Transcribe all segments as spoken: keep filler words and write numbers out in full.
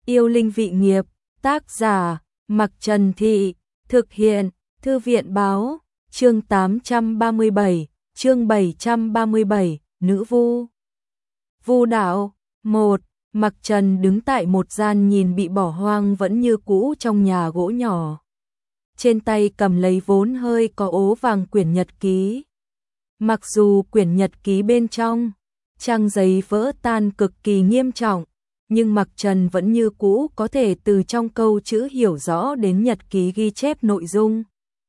Yêu linh vị nghiệp, tác giả, Mặc Trần Thị, thực hiện, Thư viện báo, chương tám trăm ba mươi bảy, chương bảy trăm ba mươi bảy, Nữ Vu. Vu đạo, một, Mặc Trần đứng tại một gian nhìn bị bỏ hoang vẫn như cũ trong nhà gỗ nhỏ. Trên tay cầm lấy vốn hơi có ố vàng quyển nhật ký. Mặc dù quyển nhật ký bên trong, trang giấy vỡ tan cực kỳ nghiêm trọng, nhưng Mặc Trần vẫn như cũ có thể từ trong câu chữ hiểu rõ đến nhật ký ghi chép nội dung.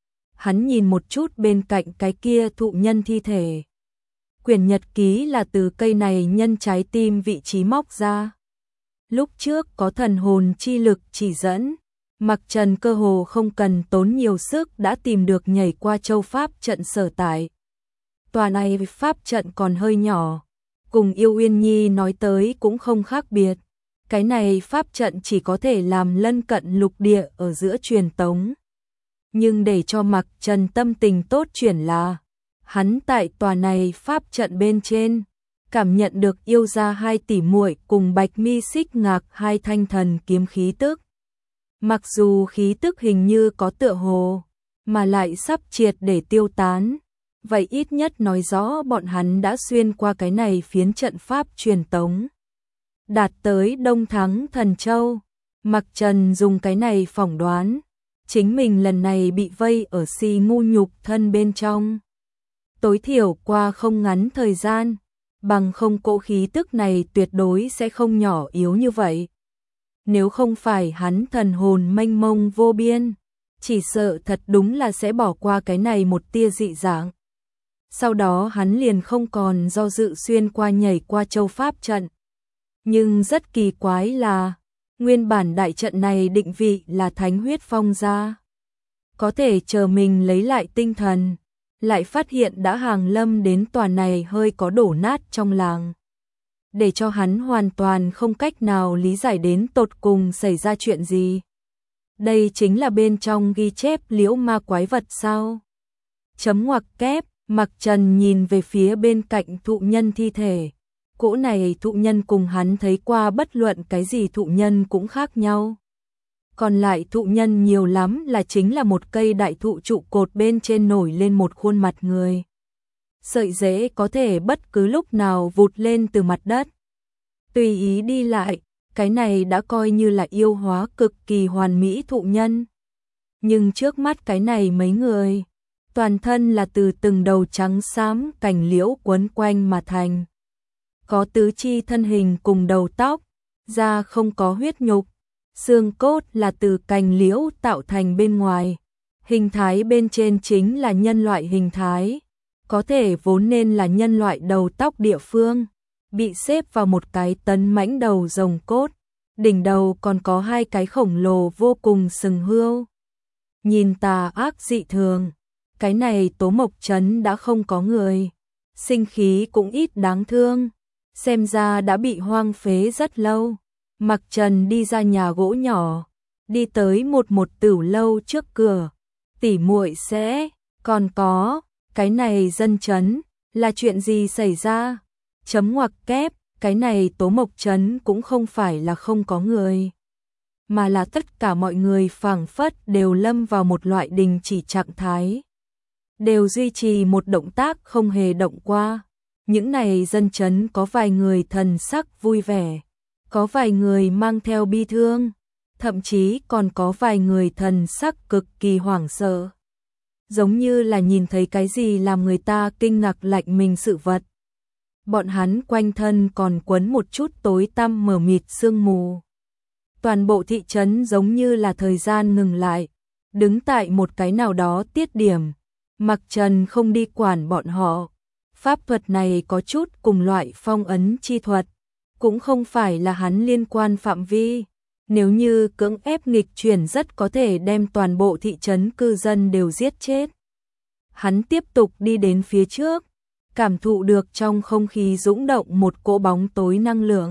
Hắn nhìn một chút bên cạnh cái kia thụ nhân thi thể. Quyển nhật ký là từ cây này nhân trái tim vị trí móc ra. Lúc trước có thần hồn chi lực chỉ dẫn, Mặc Trần cơ hồ không cần tốn nhiều sức đã tìm được nhảy qua châu pháp trận sở tại. Tòa này pháp trận còn hơi nhỏ, cùng Yêu Uyên Nhi nói tới cũng không khác biệt. Cái này pháp trận chỉ có thể làm lân cận lục địa ở giữa truyền tống. Nhưng để cho Mặc Trần tâm tình tốt chuyển là, hắn tại tòa này pháp trận bên trên, cảm nhận được yêu gia hai tỷ muội cùng Bạch Mi Xích Ngạc hai thanh thần kiếm khí tức. Mặc dù khí tức hình như có tựa hồ, mà lại sắp triệt để tiêu tán, vậy ít nhất nói rõ bọn hắn đã xuyên qua cái này phiến trận pháp truyền tống. Đạt tới Đông Thắng Thần Châu, Mặc Trần dùng cái này phỏng đoán, chính mình lần này bị vây ở si ngu nhục thân bên trong. Tối thiểu qua không ngắn thời gian, bằng không cỗ khí tức này tuyệt đối sẽ không nhỏ yếu như vậy. Nếu không phải hắn thần hồn mênh mông vô biên, chỉ sợ thật đúng là sẽ bỏ qua cái này một tia dị dạng. Sau đó hắn liền không còn do dự xuyên qua nhảy qua châu pháp trận. Nhưng rất kỳ quái là, nguyên bản đại trận này định vị là Thánh Huyết Phong gia. Có thể chờ mình lấy lại tinh thần, lại phát hiện đã hàng lâm đến tòa này hơi có đổ nát trong làng. Để cho hắn hoàn toàn không cách nào lý giải đến tột cùng xảy ra chuyện gì. Đây chính là bên trong ghi chép liễu ma quái vật sao? Chấm ngoặc kép, Mặc Trần nhìn về phía bên cạnh thụ nhân thi thể. Cỗ này thụ nhân cùng hắn thấy qua bất luận cái gì thụ nhân cũng khác nhau. Còn lại thụ nhân nhiều lắm là chính là một cây đại thụ trụ cột bên trên nổi lên một khuôn mặt người. Sợi rễ có thể bất cứ lúc nào vụt lên từ mặt đất. Tùy ý đi lại, cái này đã coi như là yêu hóa cực kỳ hoàn mỹ thụ nhân. Nhưng trước mắt cái này mấy người, toàn thân là từ từng đầu trắng xám cành liễu quấn quanh mà thành. Có tứ chi thân hình cùng đầu tóc, da không có huyết nhục, xương cốt là từ cành liễu tạo thành bên ngoài. Hình thái bên trên chính là nhân loại hình thái, có thể vốn nên là nhân loại đầu tóc địa phương, bị xếp vào một cái tấn mãnh đầu rồng cốt, đỉnh đầu còn có hai cái khổng lồ vô cùng sừng hươu. Nhìn tà ác dị thường, cái này Tố Mộc Trấn đã không có người, sinh khí cũng ít đáng thương. Xem ra đã bị hoang phế rất lâu. Mặc Trần đi ra nhà gỗ nhỏ, đi tới một một tửu lâu trước cửa. Tỷ muội sẽ, còn có, cái này dân trấn, là chuyện gì xảy ra? Chấm ngoặc kép, cái này Tố Mộc Trấn cũng không phải là không có người, mà là tất cả mọi người phảng phất đều lâm vào một loại đình chỉ trạng thái. Đều duy trì một động tác không hề động qua. Những này dân trấn có vài người thần sắc vui vẻ, có vài người mang theo bi thương, thậm chí còn có vài người thần sắc cực kỳ hoảng sợ. Giống như là nhìn thấy cái gì làm người ta kinh ngạc lạnh mình sự vật. Bọn hắn quanh thân còn quấn một chút tối tăm mờ mịt sương mù. Toàn bộ thị trấn giống như là thời gian ngừng lại, đứng tại một cái nào đó tiết điểm. Mặc Trần không đi quản bọn họ. Pháp thuật này có chút cùng loại phong ấn chi thuật, cũng không phải là hắn liên quan phạm vi. Nếu như cưỡng ép nghịch chuyển rất có thể đem toàn bộ thị trấn cư dân đều giết chết. Hắn tiếp tục đi đến phía trước, cảm thụ được trong không khí dũng động một cỗ bóng tối năng lượng.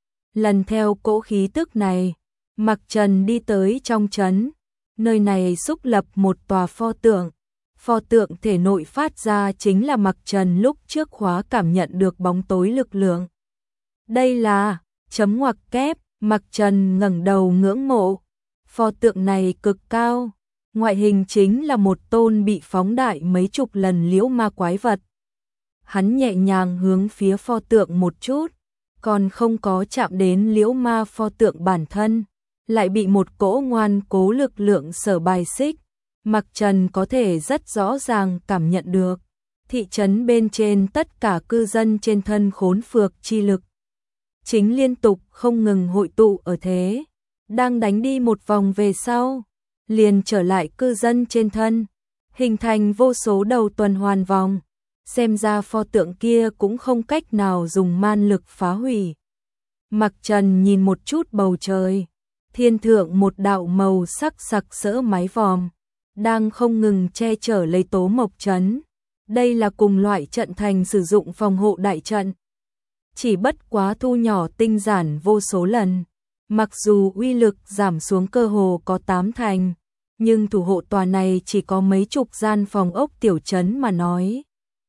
Lần theo cỗ khí tức này, Mặc Trần đi tới trong trấn, nơi này xúc lập một tòa pho tượng. Pho tượng thể nội phát ra chính là Mặc Trần lúc trước khóa cảm nhận được bóng tối lực lượng. Đây là, chấm ngoặc kép, Mặc Trần ngẩng đầu ngưỡng mộ, pho tượng này cực cao, ngoại hình chính là một tôn bị phóng đại mấy chục lần liễu ma quái vật. Hắn nhẹ nhàng hướng phía pho tượng một chút, còn không có chạm đến liễu ma pho tượng bản thân, lại bị một cỗ ngoan cố lực lượng sở bài xích. Mặc Trần có thể rất rõ ràng cảm nhận được, thị trấn bên trên tất cả cư dân trên thân khốn phược chi lực chính liên tục không ngừng hội tụ ở thế, đang đánh đi một vòng về sau, liền trở lại cư dân trên thân, hình thành vô số đầu tuần hoàn vòng, xem ra pho tượng kia cũng không cách nào dùng man lực phá hủy. Mặc Trần nhìn một chút bầu trời, thiên thượng một đạo màu sắc sặc sỡ mái vòm, đang không ngừng che chở lấy Tố Mộc Trấn. Đây là cùng loại trận thành sử dụng phòng hộ đại trận, chỉ bất quá thu nhỏ tinh giản vô số lần. Mặc dù uy lực giảm xuống cơ hồ có tám thành, nhưng thủ hộ tòa này chỉ có mấy chục gian phòng ốc tiểu trấn mà nói,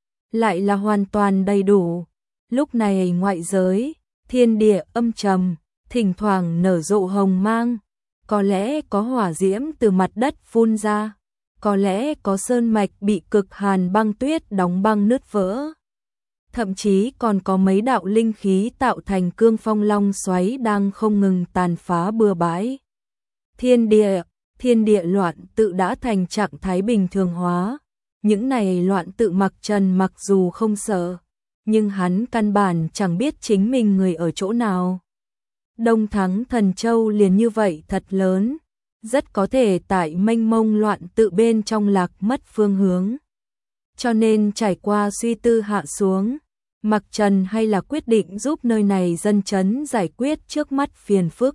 lại là hoàn toàn đầy đủ. Lúc này ngoại giới, thiên địa âm trầm, thỉnh thoảng nở rộ hồng mang, có lẽ có hỏa diễm từ mặt đất phun ra, có lẽ có sơn mạch bị cực hàn băng tuyết đóng băng nứt vỡ. Thậm chí còn có mấy đạo linh khí tạo thành cương phong long xoáy đang không ngừng tàn phá bừa bãi. Thiên địa, thiên địa loạn tự đã thành trạng thái bình thường hóa. Những này loạn tự Mặc Trần mặc dù không sợ, nhưng hắn căn bản chẳng biết chính mình người ở chỗ nào. Đông Thắng Thần Châu liền như vậy thật lớn, rất có thể tại mênh mông loạn tự bên trong lạc mất phương hướng. Cho nên trải qua suy tư hạ xuống, Mặc Trần hay là quyết định giúp nơi này dân chấn giải quyết trước mắt phiền phức.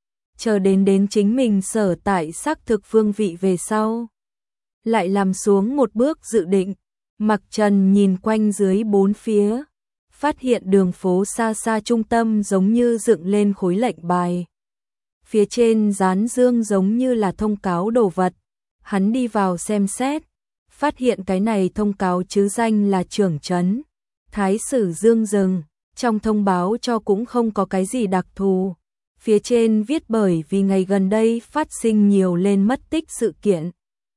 Chờ đến đến chính mình sở tại xác thực phương vị về sau, lại làm xuống một bước dự định. Mặc Trần nhìn quanh dưới bốn phía, phát hiện đường phố xa xa trung tâm giống như dựng lên khối lệnh bài. Phía trên dán dương giống như là thông cáo đồ vật. Hắn đi vào xem xét, phát hiện cái này thông cáo chứ danh là trưởng trấn Thái sử Dương Dừng, trong thông báo cho cũng không có cái gì đặc thù. Phía trên viết bởi vì ngày gần đây phát sinh nhiều lên mất tích sự kiện.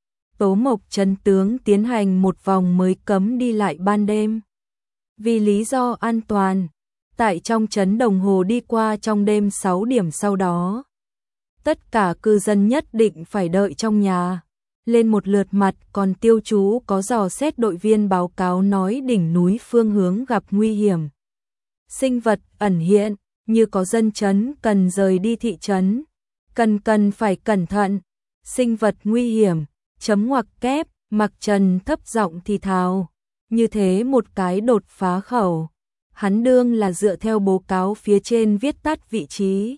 Tố Mộc Trấn tướng tiến hành một vòng mới cấm đi lại ban đêm. Vì lý do an toàn, tại trong trấn đồng hồ đi qua trong đêm sáu điểm sau đó, tất cả cư dân nhất định phải đợi trong nhà. Lên một lượt mặt còn tiêu chú có dò xét đội viên báo cáo nói đỉnh núi phương hướng gặp nguy hiểm. Sinh vật ẩn hiện, như có dân chấn cần rời đi thị trấn, cần cần phải cẩn thận. Sinh vật nguy hiểm, chấm ngoặc kép, Mặc Trần thấp giọng thì thào. Như thế một cái đột phá khẩu, hắn đương là dựa theo báo cáo phía trên viết tắt vị trí.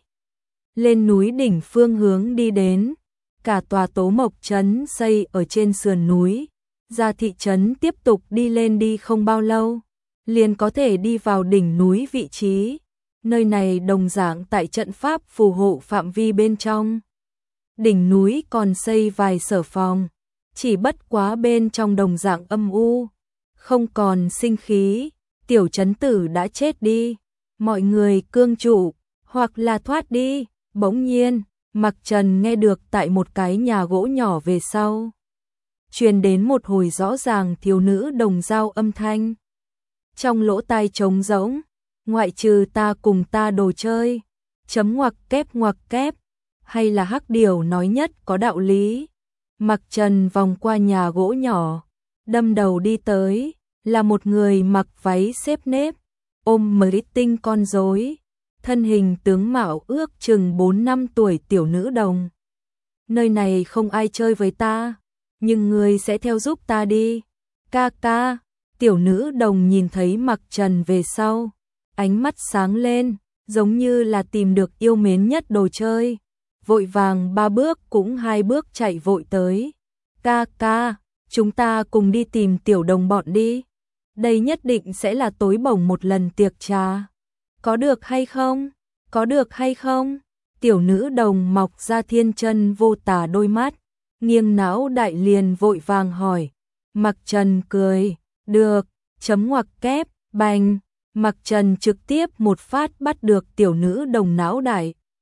Lên núi đỉnh phương hướng đi đến, cả tòa Tố Mộc Trấn xây ở trên sườn núi, ra thị trấn tiếp tục đi lên đi không bao lâu, liền có thể đi vào đỉnh núi vị trí. Nơi này đồng dạng tại trận pháp phù hộ phạm vi bên trong. Đỉnh núi còn xây vài sở phòng, chỉ bất quá bên trong đồng dạng âm u, không còn sinh khí, tiểu trấn tử đã chết đi, mọi người cương trụ, hoặc là thoát đi. Bỗng nhiên, Mặc Trần nghe được tại một cái nhà gỗ nhỏ về sau, truyền đến một hồi rõ ràng thiếu nữ đồng dao âm thanh. Trong lỗ tai trống rỗng, ngoại trừ ta cùng ta đồ chơi, chấm ngoặc kép ngoặc kép, hay là hắc điều nói nhất có đạo lý. Mặc Trần vòng qua nhà gỗ nhỏ, đâm đầu đi tới, là một người mặc váy xếp nếp, ôm mới tinh con rối, thân hình tướng mạo ước chừng bốn năm tuổi tiểu nữ đồng. Nơi này không ai chơi với ta, nhưng ngươi sẽ theo giúp ta đi. Ca ca, tiểu nữ đồng nhìn thấy Mặc Trần về sau, ánh mắt sáng lên, giống như là tìm được yêu mến nhất đồ chơi. Vội vàng ba bước cũng hai bước chạy vội tới. Ca ca, chúng ta cùng đi tìm tiểu đồng bọn đi. Đây nhất định sẽ là tối bổng một lần tiệc trà. Có được hay không? Có được hay không? Tiểu nữ đồng mọc ra thiên chân vô tả đôi mắt, nghiêng não đại liền vội vàng hỏi. Mặc Trần cười, được, chấm ngoặc kép, bành. Mặc Trần trực tiếp một phát bắt được tiểu nữ đồng não đại,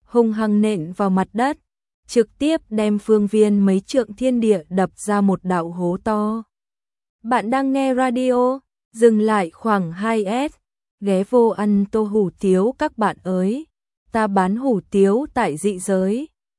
hung hăng nện vào mặt đất, trực tiếp đem phương viên mấy trượng thiên địa đập ra một đạo hố to. Bạn đang nghe radio, dừng lại khoảng hai s, ghé vô ăn tô hủ tiếu các bạn ơi, ta bán hủ tiếu tại dị giới.